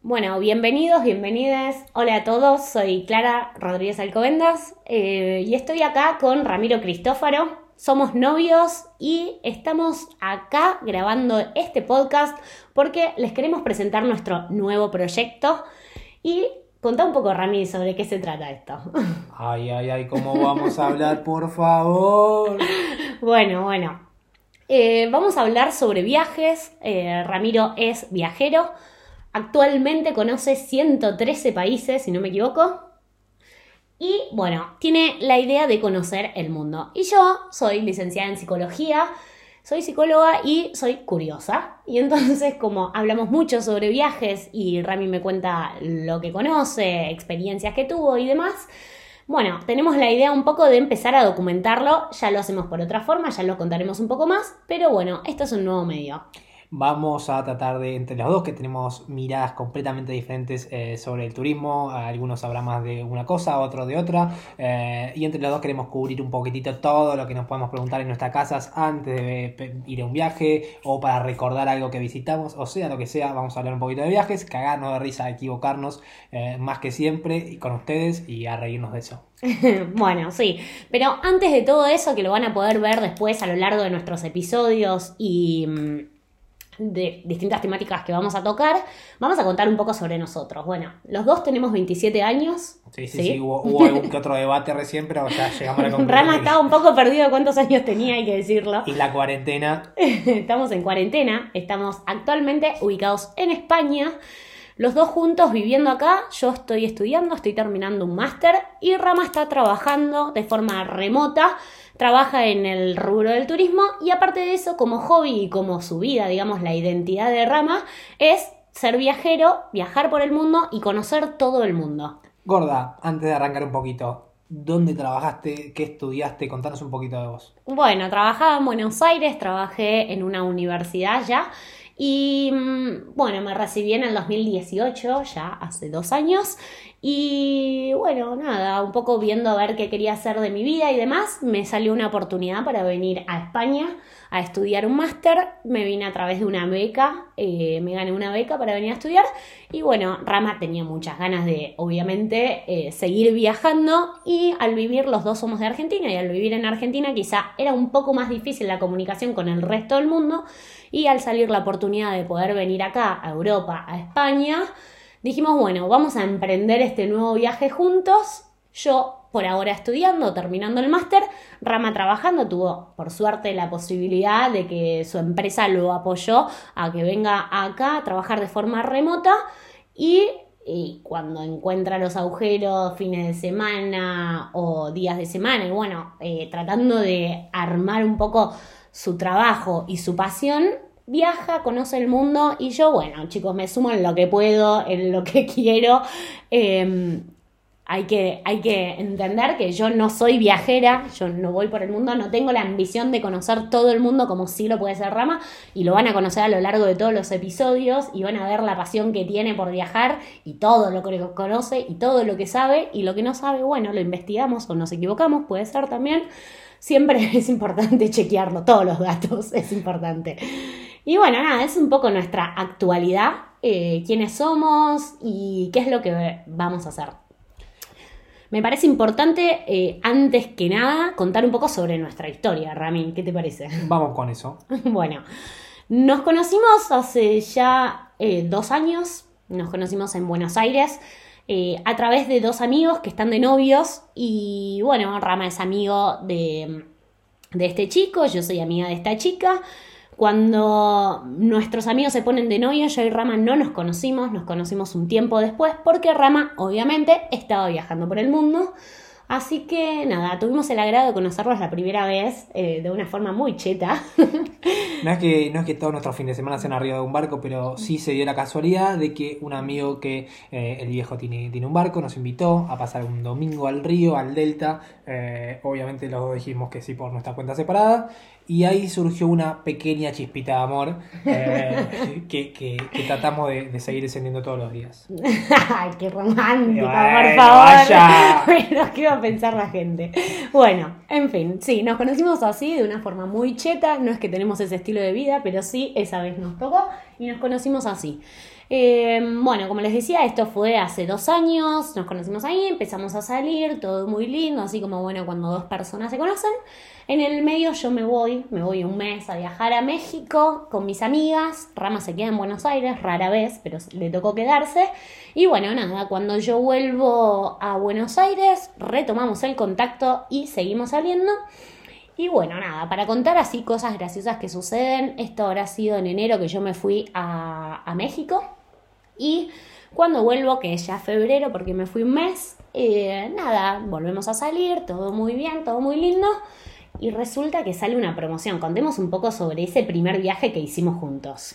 Bueno, bienvenidos, bienvenidas. Hola a todos, soy Clara Rodríguez Alcobendas y estoy acá con Ramiro Cristófaro. Somos novios y estamos acá grabando este podcast porque les queremos presentar nuestro nuevo proyecto y contá un poco, Rami, sobre qué se trata esto. Ay, ¿cómo vamos a hablar, por favor? Bueno. Vamos a hablar sobre viajes. Ramiro es viajero. Actualmente conoce 113 países, si no me equivoco. Y bueno, tiene la idea de conocer el mundo. Y yo soy licenciada en psicología, soy psicóloga y soy curiosa. Y entonces, como hablamos mucho sobre viajes y Rami me cuenta lo que conoce, experiencias que tuvo y demás, bueno, tenemos la idea un poco de empezar a documentarlo. Ya lo hacemos por otra forma, ya lo contaremos un poco más. Pero bueno, esto es un nuevo medio. Vamos a tratar de, entre los dos, que tenemos miradas completamente diferentes sobre el turismo. Algunos habrá más de una cosa, otros de otra. Y entre los dos queremos cubrir un poquitito todo lo que nos podemos preguntar en nuestras casas antes de ir a un viaje o para recordar algo que visitamos. O sea, lo que sea, vamos a hablar un poquito de viajes, cagarnos de risa, equivocarnos más que siempre y con ustedes y a reírnos de eso. Bueno, sí, pero antes de todo eso, que lo van a poder ver después a lo largo de nuestros episodios y de distintas temáticas que vamos a tocar, vamos a contar un poco sobre nosotros. Bueno, los dos tenemos 27 años. Sí, hubo algún que otro debate recién, pero ya llegamos a la conclusión. Rama estaba un poco perdido de cuántos años tenía, hay que decirlo. Y la cuarentena. Estamos en cuarentena, estamos actualmente ubicados en España, los dos juntos viviendo acá. Yo estoy estudiando, estoy terminando un máster y Rama está trabajando de forma remota. Trabaja en el rubro del turismo y aparte de eso, como hobby y como su vida, digamos, la identidad de Rama es ser viajero, viajar por el mundo y conocer todo el mundo. Gorda, antes de arrancar un poquito, ¿dónde trabajaste? ¿Qué estudiaste? Contanos un poquito de vos. Bueno, trabajaba en Buenos Aires, trabajé en una universidad ya y bueno, me recibí en el 2018, ya hace 2 años. Y bueno, nada, un poco viendo a ver qué quería hacer de mi vida y demás, me salió una oportunidad para venir a España a estudiar un máster. Me vine a través de una beca, me gané una beca para venir a estudiar. Y bueno, Rama tenía muchas ganas de, obviamente, seguir viajando. Y al vivir, los dos somos de Argentina, y al vivir en Argentina quizá era un poco más difícil la comunicación con el resto del mundo. Y al salir la oportunidad de poder venir acá, a Europa, a España, dijimos, bueno, vamos a emprender este nuevo viaje juntos. Yo por ahora estudiando, terminando el máster, Rama trabajando, tuvo por suerte la posibilidad de que su empresa lo apoyó a que venga acá a trabajar de forma remota y cuando encuentra los agujeros, fines de semana o días de semana, y bueno, tratando de armar un poco su trabajo y su pasión, viaja, conoce el mundo y yo, bueno, chicos, me sumo en lo que puedo, en lo que quiero. Hay que entender que yo no soy viajera, yo no voy por el mundo, no tengo la ambición de conocer todo el mundo como sí lo puede ser Rama, y lo van a conocer a lo largo de todos los episodios y van a ver la pasión que tiene por viajar y todo lo que conoce y todo lo que sabe, y lo que no sabe, bueno, lo investigamos o nos equivocamos, puede ser también. Siempre es importante chequearlo, todos los datos es importante. Y bueno, nada, es un poco nuestra actualidad, quiénes somos y qué es lo que vamos a hacer. Me parece importante, antes que nada, contar un poco sobre nuestra historia, Rami. ¿Qué te parece? Vamos con eso. Bueno, nos conocimos hace ya 2 años. Nos conocimos en Buenos Aires a través de 2 amigos que están de novios. Y bueno, Rama es amigo de este chico, yo soy amiga de esta chica. Cuando nuestros amigos se ponen de novios, yo y Rama no nos conocimos un tiempo después porque Rama obviamente estaba viajando por el mundo. Así que nada, tuvimos el agrado de conocerlos la primera vez de una forma muy cheta. No es que todos nuestros fines de semana sean arriba de un barco, pero sí se dio la casualidad de que un amigo que el viejo tiene un barco nos invitó a pasar un domingo al río, al delta. Obviamente los dos dijimos que sí por nuestra cuenta separada. Y ahí surgió una pequeña chispita de amor que tratamos de seguir encendiendo todos los días. ¡Ay, qué romántico, Bueno, por favor! vaya. Bueno, ¿qué va a pensar la gente? Bueno, en fin, sí, nos conocimos así, de una forma muy cheta. No es que tenemos ese estilo de vida, pero sí, esa vez nos tocó y nos conocimos así. Bueno, como les decía, esto fue hace 2 años, nos conocimos ahí, empezamos a salir, todo muy lindo, así como bueno, cuando dos personas se conocen. En el medio yo me voy un mes a viajar a México con mis amigas. Rama se queda en Buenos Aires, rara vez, pero le tocó quedarse. Y bueno, nada, cuando yo vuelvo a Buenos Aires, retomamos el contacto y seguimos saliendo. Y bueno, nada, para contar así cosas graciosas que suceden, esto habrá sido en enero que yo me fui a México. Y cuando vuelvo, que es ya febrero, porque me fui un mes, nada, volvemos a salir, todo muy bien, todo muy lindo. Y resulta que sale una promoción. Contemos un poco sobre ese primer viaje que hicimos juntos.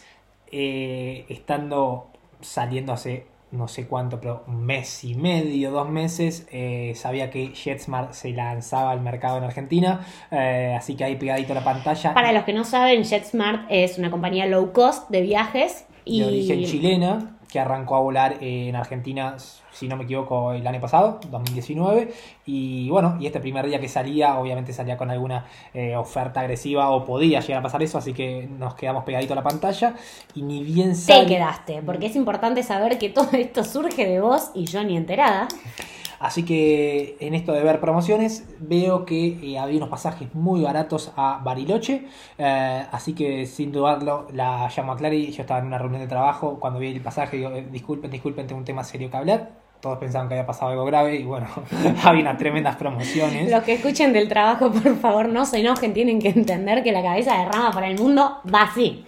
Saliendo hace no sé cuánto, pero un mes y medio, 2 meses, sabía que JetSmart se lanzaba al mercado en Argentina, así que ahí pegadito a la pantalla. Para los que no saben, JetSmart es una compañía low cost de viajes. De origen chilena, que arrancó a volar en Argentina, si no me equivoco, el año pasado, 2019. Y bueno, y este primer día que salía, obviamente salía con alguna oferta agresiva, o podía llegar a pasar eso, así que nos quedamos pegaditos a la pantalla. Y ni bien te quedaste, porque es importante saber que todo esto surge de vos y yo ni enterada. Así que en esto de ver promociones veo que había unos pasajes muy baratos a Bariloche, así que sin dudarlo la llamo a Clary. Yo estaba en una reunión de trabajo, cuando vi el pasaje digo, disculpen, tengo un tema serio que hablar. Todos pensaban que había pasado algo grave y bueno, había unas tremendas promociones. Los que escuchen del trabajo, por favor, no se enojen, tienen que entender que la cabeza de Rama para el mundo va así.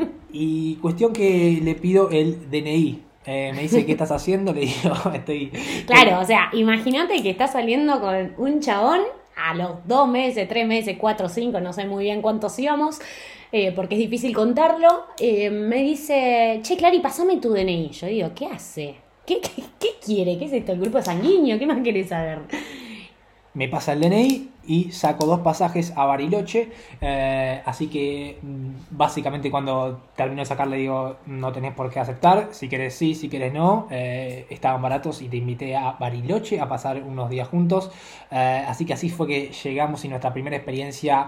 Y cuestión que le pido el DNI. Me dice, ¿qué estás haciendo? Le digo, Claro, o sea, imagínate que estás saliendo con un chabón a los 2 meses, 3 meses, 4, 5, no sé muy bien cuántos íbamos, porque es difícil contarlo. Me dice, che, Clary, pasame tu DNI. Yo digo, ¿qué hace? ¿Qué quiere? ¿Qué es esto? ¿El grupo sanguíneo? ¿Qué más querés saber? Me pasa el DNI y saco 2 pasajes a Bariloche, así que básicamente cuando termino de sacar le digo, no tenés por qué aceptar, si querés sí, si querés no. Estaban baratos y te invité a Bariloche a pasar unos días juntos, así que así fue que llegamos y nuestra primera experiencia.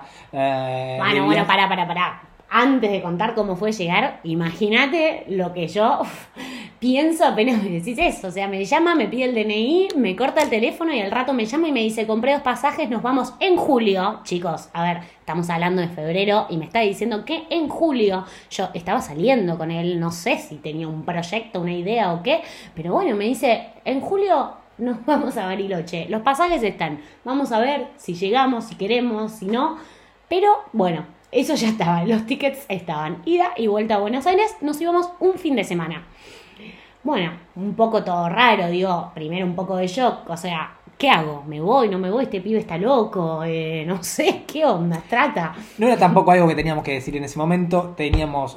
Bueno, pará. Antes de contar cómo fue llegar, imagínate lo que yo pienso apenas me decís eso. O sea, me llama, me pide el DNI, me corta el teléfono y al rato me llama y me dice, compré 2 pasajes, nos vamos en julio. Chicos, a ver, estamos hablando de febrero y me está diciendo que en julio. Yo estaba saliendo con él, no sé si tenía un proyecto, una idea o qué, pero bueno, me dice, en julio nos vamos a Bariloche. Los pasajes están, vamos a ver si llegamos, si queremos, si no. Pero bueno, eso ya estaba, los tickets estaban. Ida y vuelta a Buenos Aires, nos íbamos un fin de semana. Bueno, un poco todo raro, digo, primero un poco de shock, o sea, ¿qué hago? ¿Me voy? ¿No me voy? Este pibe está loco, no sé, ¿qué onda? Trata. No era tampoco algo que teníamos que decir en ese momento, teníamos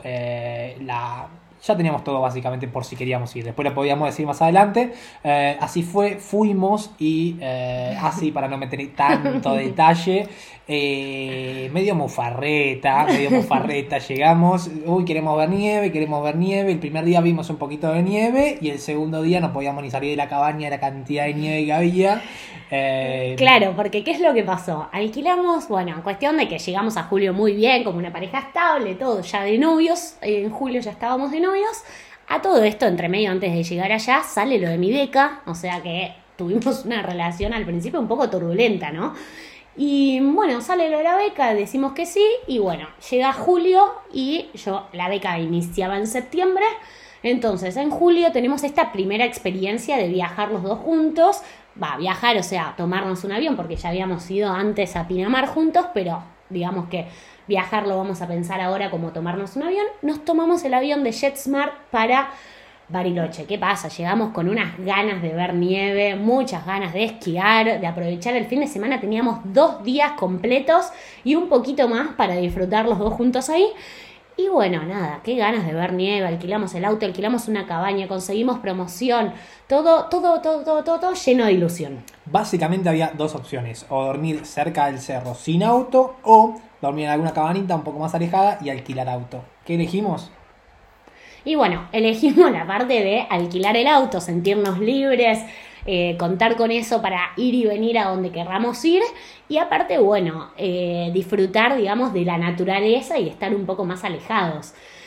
ya teníamos todo básicamente por si queríamos ir, después lo podíamos decir más adelante, así fuimos y así para no meter tanto detalle, medio mofarreta, llegamos, queremos ver nieve, el primer día vimos un poquito de nieve y el segundo día no podíamos ni salir de la cabaña, la cantidad de nieve que había. Claro, porque ¿qué es lo que pasó? Alquilamos, bueno, cuestión de que llegamos a julio muy bien, como una pareja estable, todo ya de novios, en julio ya estábamos de novios. A todo esto, entre medio, antes de llegar allá, sale lo de mi beca, o sea que tuvimos una relación al principio un poco turbulenta, ¿no? Y bueno, sale lo de la beca, decimos que sí, y bueno, llega julio y la beca iniciaba en septiembre. Entonces, en julio tenemos esta primera experiencia de viajar los dos juntos. Viajar, o sea, tomarnos un avión, porque ya habíamos ido antes a Pinamar juntos, pero digamos que viajar lo vamos a pensar ahora como tomarnos un avión. Nos tomamos el avión de JetSmart para Bariloche. ¿Qué pasa? Llegamos con unas ganas de ver nieve, muchas ganas de esquiar, de aprovechar el fin de semana. Teníamos 2 días completos y un poquito más para disfrutar los dos juntos ahí. Y bueno, nada, qué ganas de ver nieve, alquilamos el auto, alquilamos una cabaña, conseguimos promoción, todo lleno de ilusión. Básicamente había 2 opciones, o dormir cerca del cerro sin auto, o dormir en alguna cabanita un poco más alejada y alquilar auto. ¿Qué elegimos? Y bueno, elegimos la parte de alquilar el auto, sentirnos libres, contar con eso para ir y venir a donde querramos ir y aparte, bueno, disfrutar, digamos, de la naturaleza y estar un poco más alejados.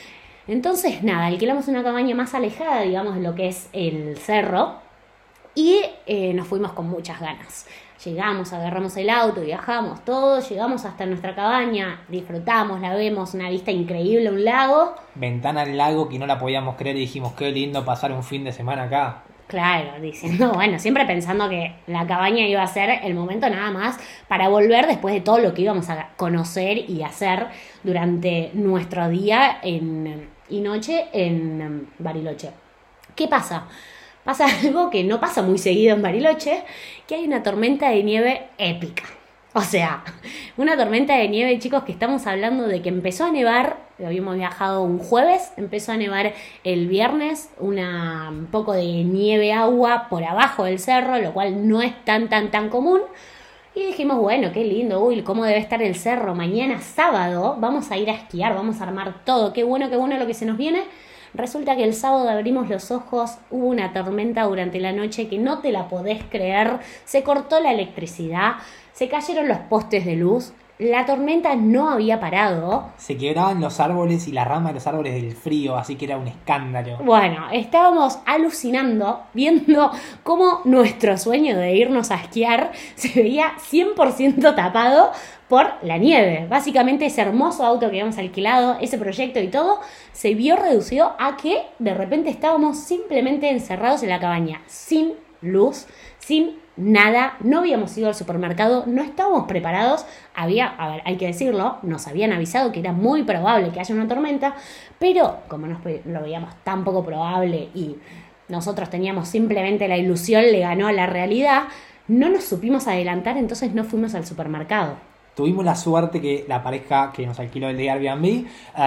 Entonces, nada, alquilamos una cabaña más alejada, digamos, de lo que es el cerro y nos fuimos con muchas ganas. Llegamos, agarramos el auto, viajamos todos, llegamos hasta nuestra cabaña, disfrutamos, la vemos, una vista increíble, un lago. Ventana al lago que no la podíamos creer y dijimos, qué lindo pasar un fin de semana acá. Claro, diciendo, bueno, siempre pensando que la cabaña iba a ser el momento nada más para volver después de todo lo que íbamos a conocer y hacer durante nuestro día y noche en Bariloche. ¿Qué pasa? Pasa algo que no pasa muy seguido en Bariloche, que hay una tormenta de nieve épica. O sea, una tormenta de nieve, chicos, que estamos hablando de que empezó a nevar, habíamos viajado un jueves, empezó a nevar el viernes, un poco de nieve, agua por abajo del cerro, lo cual no es tan común. Y dijimos, bueno, qué lindo, uy, cómo debe estar el cerro, mañana sábado vamos a ir a esquiar, vamos a armar todo, qué bueno lo que se nos viene. Resulta que el sábado abrimos los ojos, hubo una tormenta durante la noche que no te la podés creer, se cortó la electricidad, se cayeron los postes de luz, la tormenta no había parado. Se quebraban los árboles y la rama de los árboles del frío, así que era un escándalo. Bueno, estábamos alucinando, viendo cómo nuestro sueño de irnos a esquiar se veía 100% tapado por la nieve. Básicamente ese hermoso auto que habíamos alquilado, ese proyecto y todo, se vio reducido a que de repente estábamos simplemente encerrados en la cabaña, sin luz, sin nada, no habíamos ido al supermercado, no estábamos preparados, hay que decirlo, nos habían avisado que era muy probable que haya una tormenta, pero como no lo veíamos tan poco probable y nosotros teníamos simplemente la ilusión, le ganó a la realidad, no nos supimos adelantar, entonces no fuimos al supermercado. Tuvimos la suerte que la pareja que nos alquiló el de Airbnb,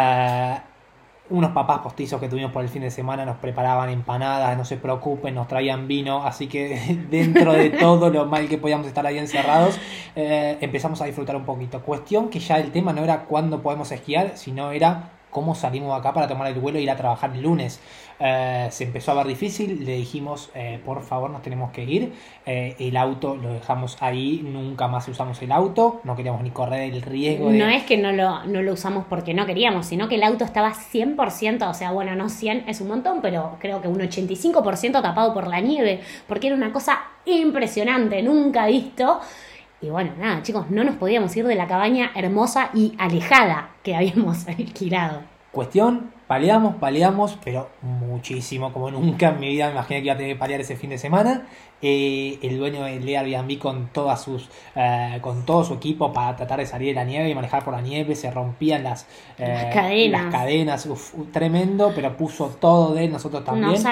unos papás postizos que tuvimos por el fin de semana nos preparaban empanadas, no se preocupen, nos traían vino, así que dentro de todo lo mal que podíamos estar ahí encerrados, empezamos a disfrutar un poquito. Cuestión que ya el tema no era cuándo podemos esquiar, sino era cómo salimos acá para tomar el vuelo e ir a trabajar el lunes. Se empezó a ver difícil, le dijimos, por favor, nos tenemos que ir. El auto lo dejamos ahí, nunca más usamos el auto, no queríamos ni correr el riesgo de... No es que no lo usamos porque no queríamos, sino que el auto estaba 100%, o sea, bueno, no 100 es un montón, pero creo que un 85% tapado por la nieve, porque era una cosa impresionante, nunca visto. Y bueno, nada, chicos, no nos podíamos ir de la cabaña hermosa y alejada que habíamos alquilado. Cuestión, paleamos, pero muchísimo, como nunca en mi vida me imaginé que iba a tener que palear ese fin de semana. El dueño del Airbnb con todo su equipo para tratar de salir de la nieve y manejar por la nieve, se rompían las cadenas, tremendo, pero puso todo de él, nosotros también. Nos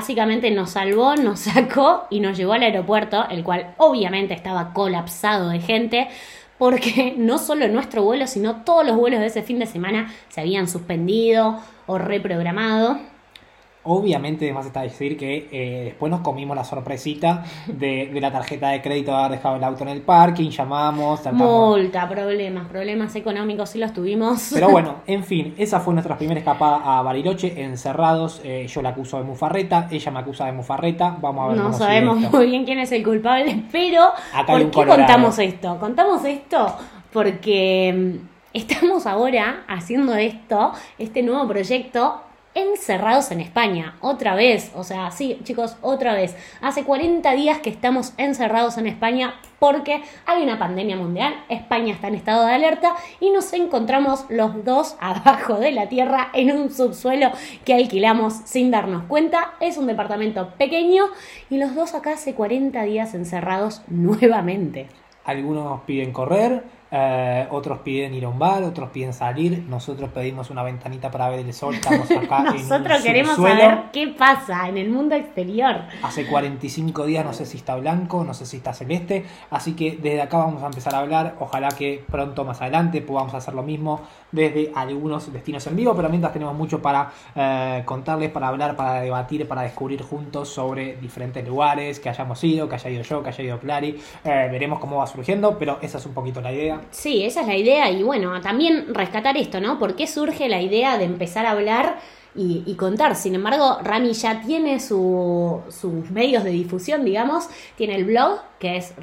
salvó, nos sacó y nos llevó al aeropuerto, el cual obviamente estaba colapsado de gente, porque no solo nuestro vuelo, sino todos los vuelos de ese fin de semana se habían suspendido o reprogramado. Obviamente, además está decir que después nos comimos la sorpresita de la tarjeta de crédito de haber dejado el auto en el parking, llamamos, multa, problemas económicos, sí los tuvimos. Pero bueno, en fin, esa fue nuestra primera escapada a Bariloche, encerrados. Yo la acuso de mufarreta, ella me acusa de mufarreta, vamos a ver. No sabemos muy bien quién es el culpable, pero ¿por qué contamos esto? Contamos esto porque estamos ahora haciendo este nuevo proyecto encerrados en España, otra vez, o sea, sí, chicos, otra vez. Hace 40 días que estamos encerrados en España porque hay una pandemia mundial, España está en estado de alerta y nos encontramos los dos abajo de la tierra en un subsuelo que alquilamos sin darnos cuenta. Es un departamento pequeño y los dos acá hace 40 días encerrados nuevamente. Algunos piden correr, otros piden ir a un bar, otros piden salir. Nosotros pedimos una ventanita para ver el sol. Estamos acá nosotros queremos saber qué pasa en el mundo exterior. Hace 45 días no sé si está blanco, no sé si está celeste. Así que desde acá vamos a empezar a hablar. Ojalá que pronto más adelante podamos hacer lo mismo desde algunos destinos en vivo. Pero mientras tenemos mucho para contarles, para hablar, para debatir, para descubrir juntos sobre diferentes lugares que hayamos ido, que haya ido yo, que haya ido Clary. Veremos cómo va surgiendo, pero esa es un poquito la idea. Sí, esa es la idea y bueno, también rescatar esto, ¿no? ¿Por qué surge la idea de empezar a hablar y contar? Sin embargo, Rami ya tiene sus medios de difusión, digamos, tiene el blog que es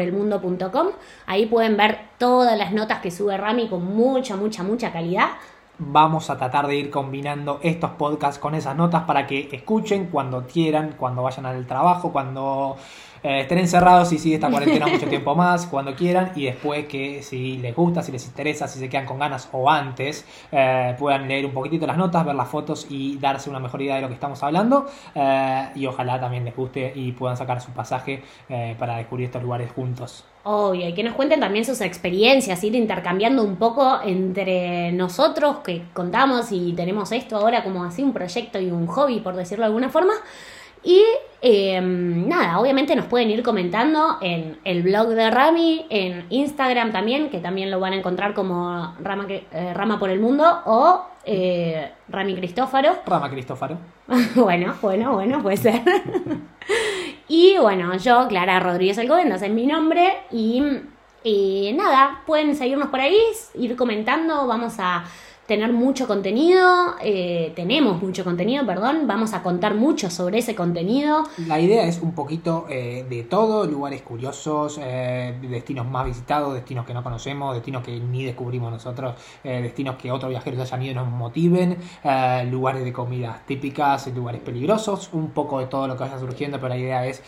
ramaporelmundo.com, ahí pueden ver todas las notas que sube Rami con mucha calidad. vamos a tratar de ir combinando estos podcasts con esas notas para que escuchen cuando quieran, cuando vayan al trabajo, cuando estén encerrados y sigue esta cuarentena mucho tiempo más, cuando quieran, y después que si les gusta, si les interesa, si se quedan con ganas o antes, puedan leer un poquitito las notas, ver las fotos y darse una mejor idea de lo que estamos hablando, y ojalá también les guste y puedan sacar su pasaje para descubrir estos lugares juntos. Obvio, y que nos cuenten también sus experiencias, ir intercambiando un poco entre nosotros que contamos y tenemos esto ahora como así un proyecto y un hobby, por decirlo de alguna forma. Y nada, obviamente nos pueden ir comentando en el blog de Rami, en Instagram también, que también lo van a encontrar como Rama por el Mundo o Rami Cristófaro. Rama Cristófaro. Bueno, puede ser. Y bueno, yo, Clara Rodríguez Alcobendas es mi nombre y nada, pueden seguirnos por ahí, ir comentando, vamos a tener mucho contenido, tenemos mucho contenido, perdón, vamos a contar mucho sobre ese contenido. La idea es un poquito de todo, lugares curiosos, destinos más visitados, destinos que no conocemos, destinos que ni descubrimos nosotros, destinos que otros viajeros hayan ido y nos motiven, lugares de comidas típicas, lugares peligrosos, un poco de todo lo que vaya surgiendo, pero la idea es...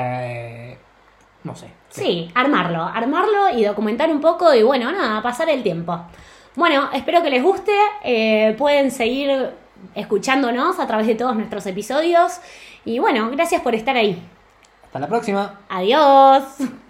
no sé. Sí, armarlo y documentar un poco y bueno, nada, pasar el tiempo. Bueno, espero que les guste, pueden seguir escuchándonos a través de todos nuestros episodios y bueno, gracias por estar ahí. Hasta la próxima. Adiós.